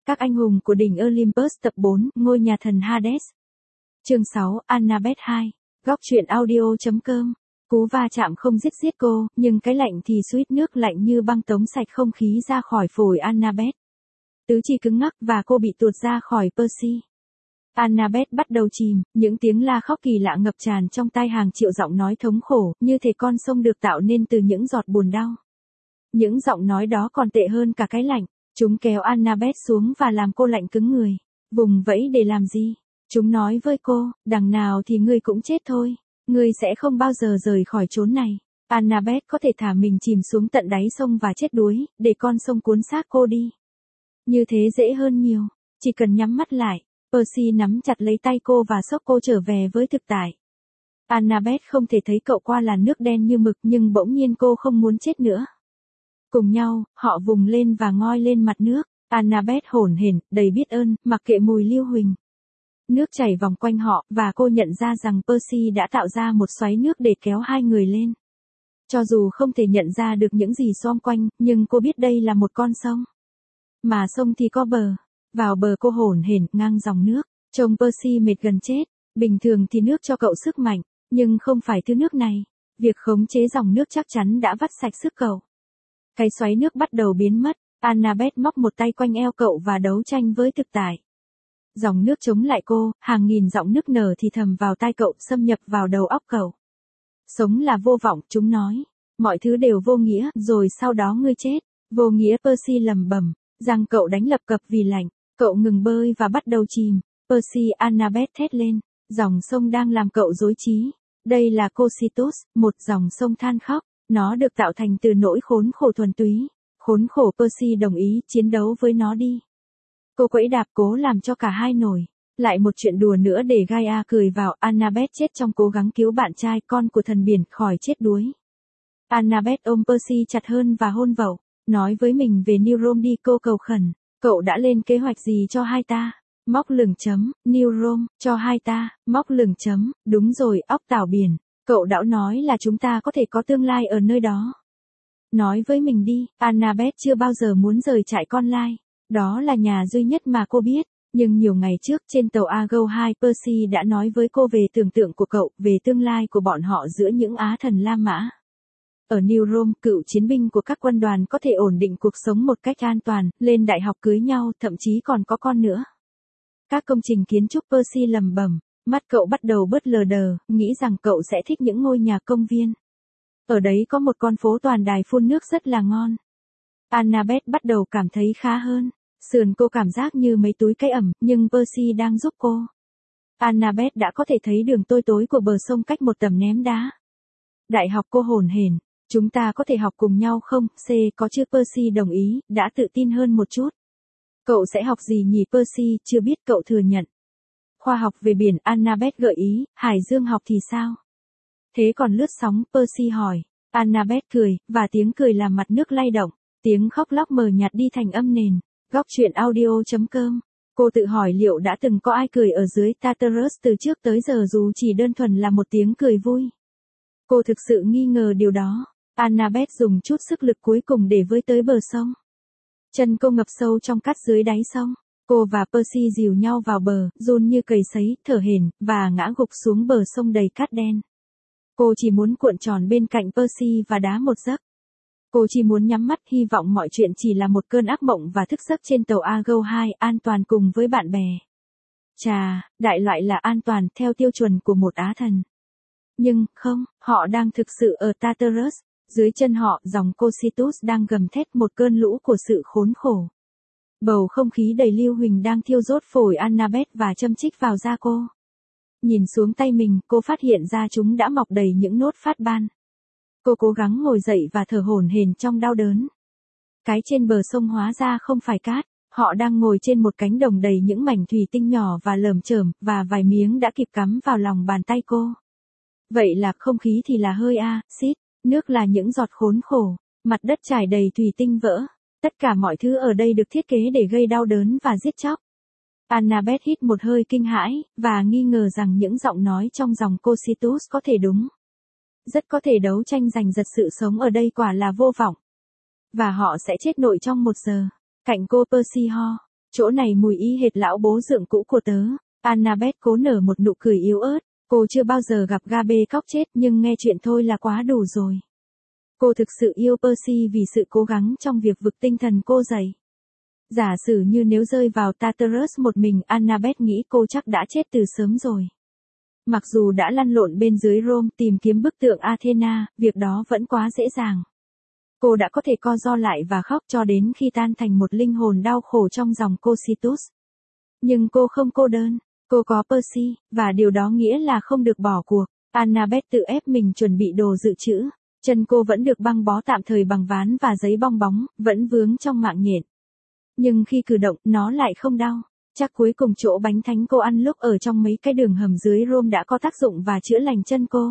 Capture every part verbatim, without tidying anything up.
Các anh hùng của đỉnh Olympus tập bốn, ngôi nhà thần Hades. Chương sáu, Annabeth hai. Góc truyện audio chấm com. Cú va chạm không giết giết cô, nhưng cái lạnh thì suýt nước lạnh như băng tống sạch không khí ra khỏi phổi Annabeth. Tứ chi cứng ngắc và cô bị tuột ra khỏi Percy. Annabeth bắt đầu chìm, những tiếng la khóc kỳ lạ ngập tràn trong tai hàng triệu giọng nói thống khổ, như thể con sông được tạo nên từ những giọt buồn đau. Những giọng nói đó còn tệ hơn cả cái lạnh. Chúng kéo Annabeth xuống và làm cô lạnh cứng người. Vùng vẫy để làm gì? Chúng nói với cô, đằng nào thì ngươi cũng chết thôi. Ngươi sẽ không bao giờ rời khỏi chốn này. Annabeth có thể thả mình chìm xuống tận đáy sông và chết đuối, để con sông cuốn xác cô đi. Như thế dễ hơn nhiều. Chỉ cần nhắm mắt lại. Percy nắm chặt lấy tay cô và xốc cô trở về với thực tại. Annabeth không thể thấy cậu qua làn nước đen như mực, nhưng bỗng nhiên cô không muốn chết nữa. Cùng nhau, họ vùng lên và ngoi lên mặt nước. Annabeth hổn hển, đầy biết ơn, mặc kệ mùi lưu huỳnh. Nước chảy vòng quanh họ, và cô nhận ra rằng Percy đã tạo ra một xoáy nước để kéo hai người lên. Cho dù không thể nhận ra được những gì xung quanh, nhưng cô biết đây là một con sông. Mà sông thì có bờ. Vào bờ cô hổn hển, ngang dòng nước. Trông Percy mệt gần chết. Bình thường thì nước cho cậu sức mạnh, nhưng không phải thứ nước này. Việc khống chế dòng nước chắc chắn đã vắt sạch sức cậu. Cái xoáy nước bắt đầu biến mất, Annabeth móc một tay quanh eo cậu và đấu tranh với thực tại. Dòng nước chống lại cô, hàng nghìn giọng nức nở thì thầm vào tai cậu, xâm nhập vào đầu óc cậu. Sống là vô vọng, chúng nói. Mọi thứ đều vô nghĩa, rồi sau đó ngươi chết. Vô nghĩa, Percy lầm bầm, rằng cậu đánh lập cập vì lạnh. Cậu ngừng bơi và bắt đầu chìm. Percy, Annabeth thét lên. Dòng sông đang làm cậu rối trí. Đây là Cocytus, một dòng sông than khóc. Nó được tạo thành từ nỗi khốn khổ thuần túy. Khốn khổ, Percy đồng ý, chiến đấu với nó đi. Cô quẫy đạp cố làm cho cả hai nổi. Lại một chuyện đùa nữa để Gaia cười vào. Annabeth chết trong cố gắng cứu bạn trai, con của thần biển, khỏi chết đuối. Annabeth ôm Percy chặt hơn và hôn vậu. Nói với mình về New Rome đi, cô cầu khẩn. Cậu đã lên kế hoạch gì cho hai ta? Móc lửng chấm, New Rome, cho hai ta, móc lửng chấm, đúng rồi, óc tảo biển. Cậu đã nói là chúng ta có thể có tương lai ở nơi đó. Nói với mình đi, Annabeth chưa bao giờ muốn rời trại con lai. Đó là nhà duy nhất mà cô biết. Nhưng nhiều ngày trước trên tàu Argo hai, Percy đã nói với cô về tưởng tượng của cậu, về tương lai của bọn họ giữa những Á thần La Mã. Ở New Rome, cựu chiến binh của các quân đoàn có thể ổn định cuộc sống một cách an toàn, lên đại học cưới nhau, thậm chí còn có con nữa. Các công trình kiến trúc, Percy lầm bầm. Mắt cậu bắt đầu bớt lờ đờ, nghĩ rằng cậu sẽ thích những ngôi nhà công viên. Ở đấy có một con phố toàn đài phun nước rất là ngon. Annabeth bắt đầu cảm thấy khá hơn. Sườn cô cảm giác như mấy túi cây ẩm, nhưng Percy đang giúp cô. Annabeth đã có thể thấy đường tối tối của bờ sông cách một tầm ném đá. Đại học, cô hồn hển. Chúng ta có thể học cùng nhau không? C có chứ? Percy đồng ý, đã tự tin hơn một chút. Cậu sẽ học gì nhỉ? Percy chưa biết, cậu thừa nhận. Khoa học về biển, Annabeth gợi ý. Hải dương học thì sao? Thế còn lướt sóng? Percy hỏi. Annabeth cười, và tiếng cười làm mặt nước lay động. Tiếng khóc lóc mờ nhạt đi thành âm nền. Góc truyện audio chấm com. Cô tự hỏi liệu đã từng có ai cười ở dưới Tartarus từ trước tới giờ, dù chỉ đơn thuần là một tiếng cười vui. Cô thực sự nghi ngờ điều đó. Annabeth dùng chút sức lực cuối cùng để với tới bờ sông. Chân cô ngập sâu trong cát dưới đáy sông. Cô và Percy dìu nhau vào bờ, run như cầy sấy, thở hổn, và ngã gục xuống bờ sông đầy cát đen. Cô chỉ muốn cuộn tròn bên cạnh Percy và đá một giấc. Cô chỉ muốn nhắm mắt, hy vọng mọi chuyện chỉ là một cơn ác mộng và thức giấc trên tàu Argo hai, an toàn cùng với bạn bè. Chà, đại loại là an toàn theo tiêu chuẩn của một Á thần. Nhưng, không, họ đang thực sự ở Tartarus. Dưới chân họ, dòng Cocytus đang gầm thét một cơn lũ của sự khốn khổ. Bầu không khí đầy lưu huỳnh đang thiêu rốt phổi Annabeth và châm chích vào da cô. Nhìn xuống tay mình, cô phát hiện ra chúng đã mọc đầy những nốt phát ban. Cô cố gắng ngồi dậy và thở hổn hển trong đau đớn. Cái trên bờ sông hóa ra không phải cát, họ đang ngồi trên một cánh đồng đầy những mảnh thủy tinh nhỏ và lởm chởm, và vài miếng đã kịp cắm vào lòng bàn tay cô. Vậy là không khí thì là hơi axit, nước là những giọt khốn khổ, mặt đất trải đầy thủy tinh vỡ. Tất cả mọi thứ ở đây được thiết kế để gây đau đớn và giết chóc. Annabeth hít một hơi kinh hãi, và nghi ngờ rằng những giọng nói trong dòng Cocytus có thể đúng. Rất có thể đấu tranh giành giật sự sống ở đây quả là vô vọng. Và họ sẽ chết nội trong một giờ. Cạnh cô, Percy ho. Chỗ này mùi y hệt lão bố dượng cũ của tớ. Annabeth cố nở một nụ cười yếu ớt. Cô chưa bao giờ gặp Gabe khóc chết nhưng nghe chuyện thôi là quá đủ rồi. Cô thực sự yêu Percy vì sự cố gắng trong việc vực tinh thần cô dậy. Giả sử như nếu rơi vào Tartarus một mình, Annabeth nghĩ cô chắc đã chết từ sớm rồi. Mặc dù đã lăn lộn bên dưới Rome tìm kiếm bức tượng Athena, việc đó vẫn quá dễ dàng. Cô đã có thể co ro lại và khóc cho đến khi tan thành một linh hồn đau khổ trong dòng Cocytus. Nhưng cô không cô đơn, cô có Percy, và điều đó nghĩa là không được bỏ cuộc. Annabeth tự ép mình chuẩn bị đồ dự trữ. Chân cô vẫn được băng bó tạm thời bằng ván và giấy bong bóng, vẫn vướng trong mạng nhện. Nhưng khi cử động, nó lại không đau. Chắc cuối cùng chỗ bánh thánh cô ăn lúc ở trong mấy cái đường hầm dưới Rome đã có tác dụng và chữa lành chân cô.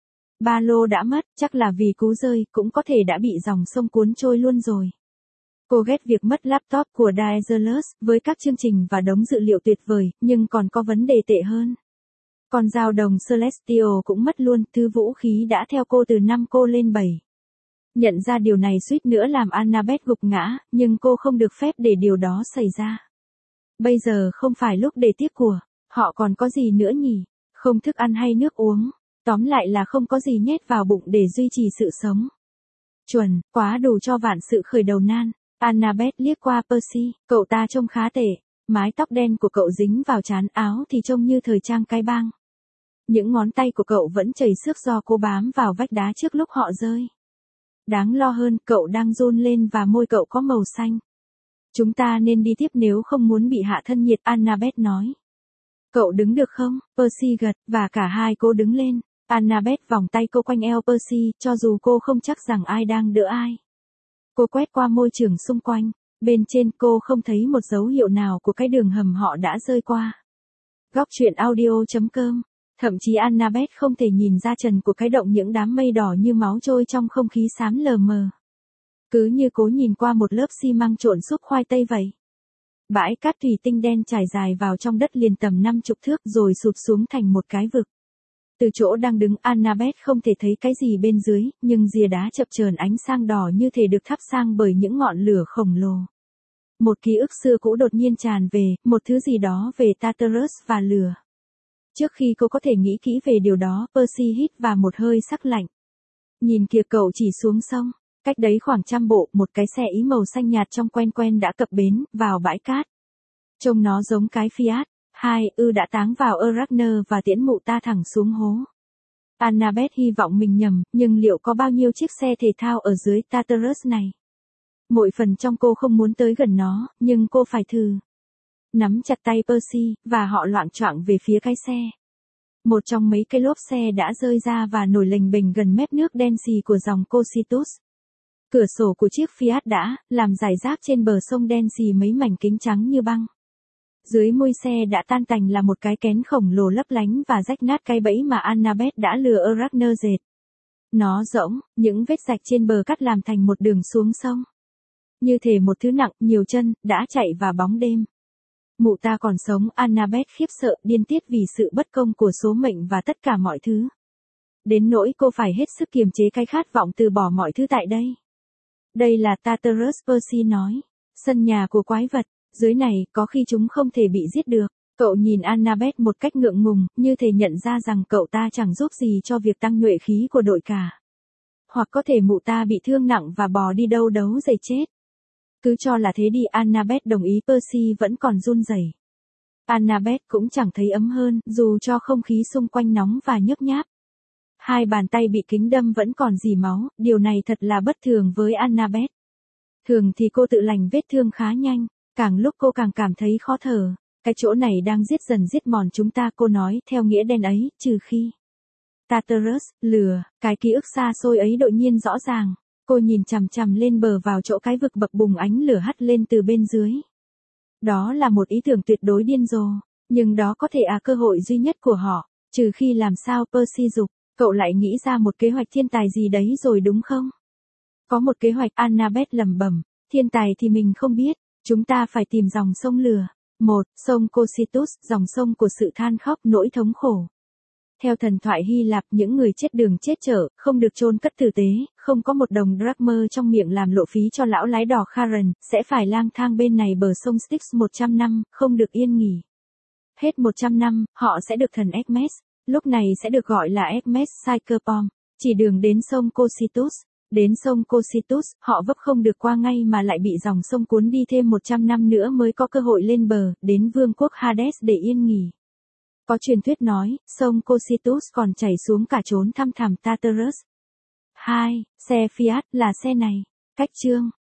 Ba lô đã mất, chắc là vì cú rơi, cũng có thể đã bị dòng sông cuốn trôi luôn rồi. Cô ghét việc mất laptop của Daedalus, với các chương trình và đống dữ liệu tuyệt vời, nhưng còn có vấn đề tệ hơn. Con dao đồng Celestial cũng mất luôn, thứ vũ khí đã theo cô từ năm cô lên bảy. Nhận ra điều này suýt nữa làm Annabeth gục ngã, nhưng cô không được phép để điều đó xảy ra. Bây giờ không phải lúc để tiếc của, họ còn có gì nữa nhỉ? Không thức ăn hay nước uống, tóm lại là không có gì nhét vào bụng để duy trì sự sống. Chuẩn, quá đủ cho vạn sự khởi đầu nan. Annabeth liếc qua Percy, cậu ta trông khá tệ, mái tóc đen của cậu dính vào trán, áo thì trông như thời trang cái bang. Những ngón tay của cậu vẫn chảy xước do cô bám vào vách đá trước lúc họ rơi. Đáng lo hơn, cậu đang run lên và môi cậu có màu xanh. Chúng ta nên đi tiếp nếu không muốn bị hạ thân nhiệt, Annabeth nói. Cậu đứng được không? Percy gật, và cả hai cô đứng lên. Annabeth vòng tay cô quanh eo Percy, cho dù cô không chắc rằng ai đang đỡ ai. Cô quét qua môi trường xung quanh. Bên trên cô không thấy một dấu hiệu nào của cái đường hầm họ đã rơi qua. Góc truyện audio chấm com. Thậm chí Annabeth không thể nhìn ra trần của cái động những đám mây đỏ như máu trôi trong không khí xám lờ mờ. Cứ như cố nhìn qua một lớp xi măng trộn xúc khoai tây vậy. Bãi cát thủy tinh đen trải dài vào trong đất liền tầm năm chục thước rồi sụt xuống thành một cái vực. Từ chỗ đang đứng, Annabeth không thể thấy cái gì bên dưới, nhưng rìa đá chập chờn ánh sang đỏ như thể được thắp sang bởi những ngọn lửa khổng lồ. Một ký ức xưa cũ đột nhiên tràn về, một thứ gì đó về Tartarus và lửa. Trước khi cô có thể nghĩ kỹ về điều đó, Percy hít vào một hơi sắc lạnh. Nhìn kìa, cậu chỉ xuống sông. Cách đấy khoảng trăm bộ, một cái xe ý màu xanh nhạt trong quen quen đã cập bến, vào bãi cát. Trông nó giống cái Fiat, hai ư đã táng vào Arachne và tiễn mụ ta thẳng xuống hố. Annabeth hy vọng mình nhầm, nhưng liệu có bao nhiêu chiếc xe thể thao ở dưới Tartarus này? Mỗi phần trong cô không muốn tới gần nó, nhưng cô phải thử. Nắm chặt tay Percy, và họ loạng choạng về phía cái xe. Một trong mấy cái lốp xe đã rơi ra và nổi lềnh bềnh gần mép nước đen xì của dòng Cocytus. Cửa sổ của chiếc Fiat đã làm rải rác trên bờ sông đen xì mấy mảnh kính trắng như băng. Dưới mui xe đã tan tành là một cái kén khổng lồ lấp lánh và rách nát cái bẫy mà Annabeth đã lừa Arachne dệt. Nó rỗng, những vết rạch trên bờ cắt làm thành một đường xuống sông. Như thể một thứ nặng, nhiều chân, đã chạy vào bóng đêm. Mụ ta còn sống, Annabeth khiếp sợ, điên tiết vì sự bất công của số mệnh và tất cả mọi thứ. Đến nỗi cô phải hết sức kiềm chế cái khát vọng từ bỏ mọi thứ tại đây. Đây là Tartarus, Percy nói. Sân nhà của quái vật, dưới này, có khi chúng không thể bị giết được. Cậu nhìn Annabeth một cách ngượng ngùng, như thể nhận ra rằng cậu ta chẳng giúp gì cho việc tăng nhuệ khí của đội cả. Hoặc có thể mụ ta bị thương nặng và bò đi đâu đấu giày chết. Cứ cho là thế đi, Annabeth đồng ý. Percy vẫn còn run rẩy. Annabeth cũng chẳng thấy ấm hơn, dù cho không khí xung quanh nóng và nhớp nháp. Hai bàn tay bị kính đâm vẫn còn rỉ máu, điều này thật là bất thường với Annabeth. Thường thì cô tự lành vết thương khá nhanh, càng lúc cô càng cảm thấy khó thở. Cái chỗ này đang giết dần giết mòn chúng ta, cô nói, theo nghĩa đen ấy, trừ khi. Tartarus, lửa, cái ký ức xa xôi ấy đột nhiên rõ ràng. Cô nhìn chằm chằm lên bờ vào chỗ cái vực bập bùng ánh lửa hắt lên từ bên dưới. Đó là một ý tưởng tuyệt đối điên rồ, nhưng đó có thể là cơ hội duy nhất của họ, trừ khi làm sao, Percy dục. Cậu lại nghĩ ra một kế hoạch thiên tài gì đấy rồi đúng không? Có một kế hoạch, Annabeth lẩm bẩm, thiên tài thì mình không biết, chúng ta phải tìm dòng sông lửa. Một, sông Cocytus, dòng sông của sự than khóc, nỗi thống khổ. Theo thần thoại Hy Lạp, những người chết đường chết chở, không được chôn cất tử tế, không có một đồng drachma trong miệng làm lộ phí cho lão lái đò Charon, sẽ phải lang thang bên này bờ sông Styx một trăm năm, không được yên nghỉ. Hết một trăm năm, họ sẽ được thần Hermes, lúc này sẽ được gọi là Hermes Psychopom, chỉ đường đến sông Cocytus. Đến sông Cocytus, họ vấp không được qua ngay mà lại bị dòng sông cuốn đi thêm một trăm năm nữa mới có cơ hội lên bờ, đến vương quốc Hades để yên nghỉ. Có truyền thuyết nói, sông Cocytus còn chảy xuống cả chốn thăm thẳm Tartarus. hai. Xe Fiat là xe này. Cách chương